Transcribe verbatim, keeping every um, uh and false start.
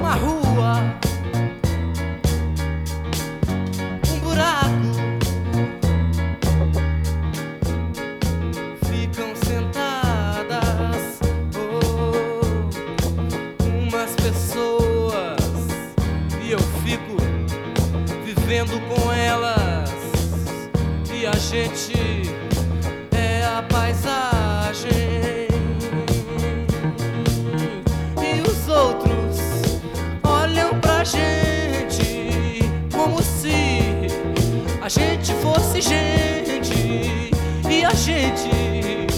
uma rua, um buraco, ficam sentadas oh, umas pessoas e eu fico vivendo com elas e a gente é a paisagem. E os outros olham pra gente como se a gente fosse gente e a gente